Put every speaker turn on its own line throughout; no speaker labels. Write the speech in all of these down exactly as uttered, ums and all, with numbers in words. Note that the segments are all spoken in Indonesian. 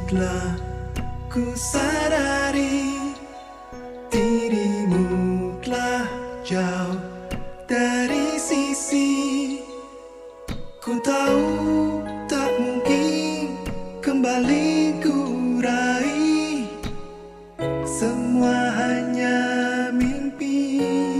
Setelah ku sadari dirimu telah jauh dari sisi, ku tahu tak mungkin kembali ku raih. Semua hanya mimpi.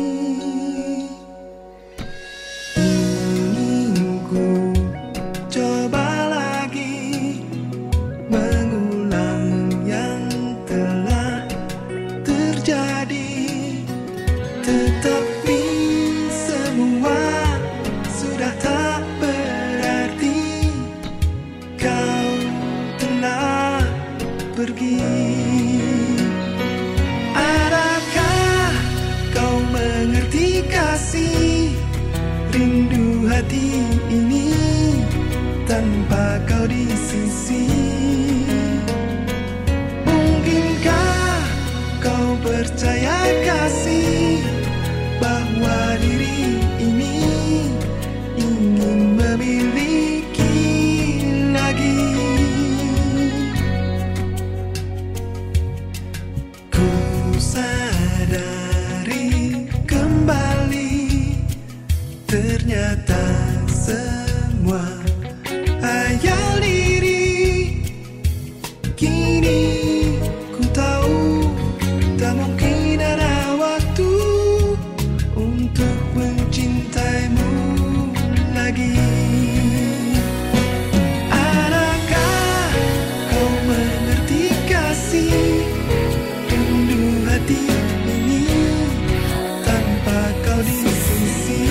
Ingin ku coba lagi mengulang yang telah terjadi, tetapi semua sudah tak berarti. Kau telah pergi. Adakah kau mengerti kasih rindu hati ini tanpa kau di sisi? Mungkinkah kau percaya kasih bahwa diri ini ingin memiliki lagi? Ku sadari kembali ternyata semua hayal diri. Kini ku tahu tak mungkin ada waktu untuk mencintaimu lagi. Adakah kau mengerti kasih rindu hati ini tanpa kau di sisi?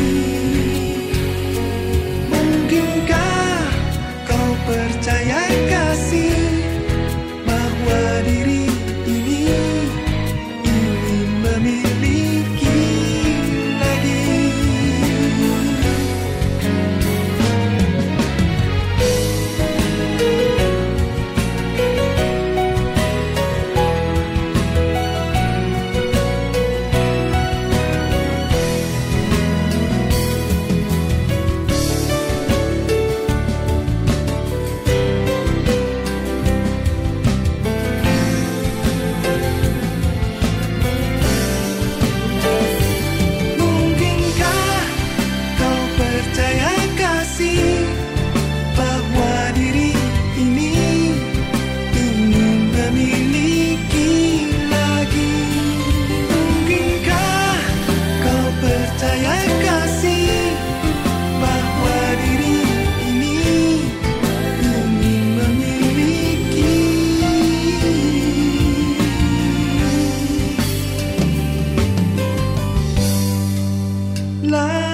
Mungkinkah kau percaya kasih bahwa diri ini ingin memiliki lagi? Mungkinkah kau percaya kasih bahwa diri ini ingin memiliki lagi? Mungkinkah kau percaya kasih bahwa diri ini ingin memiliki lagi?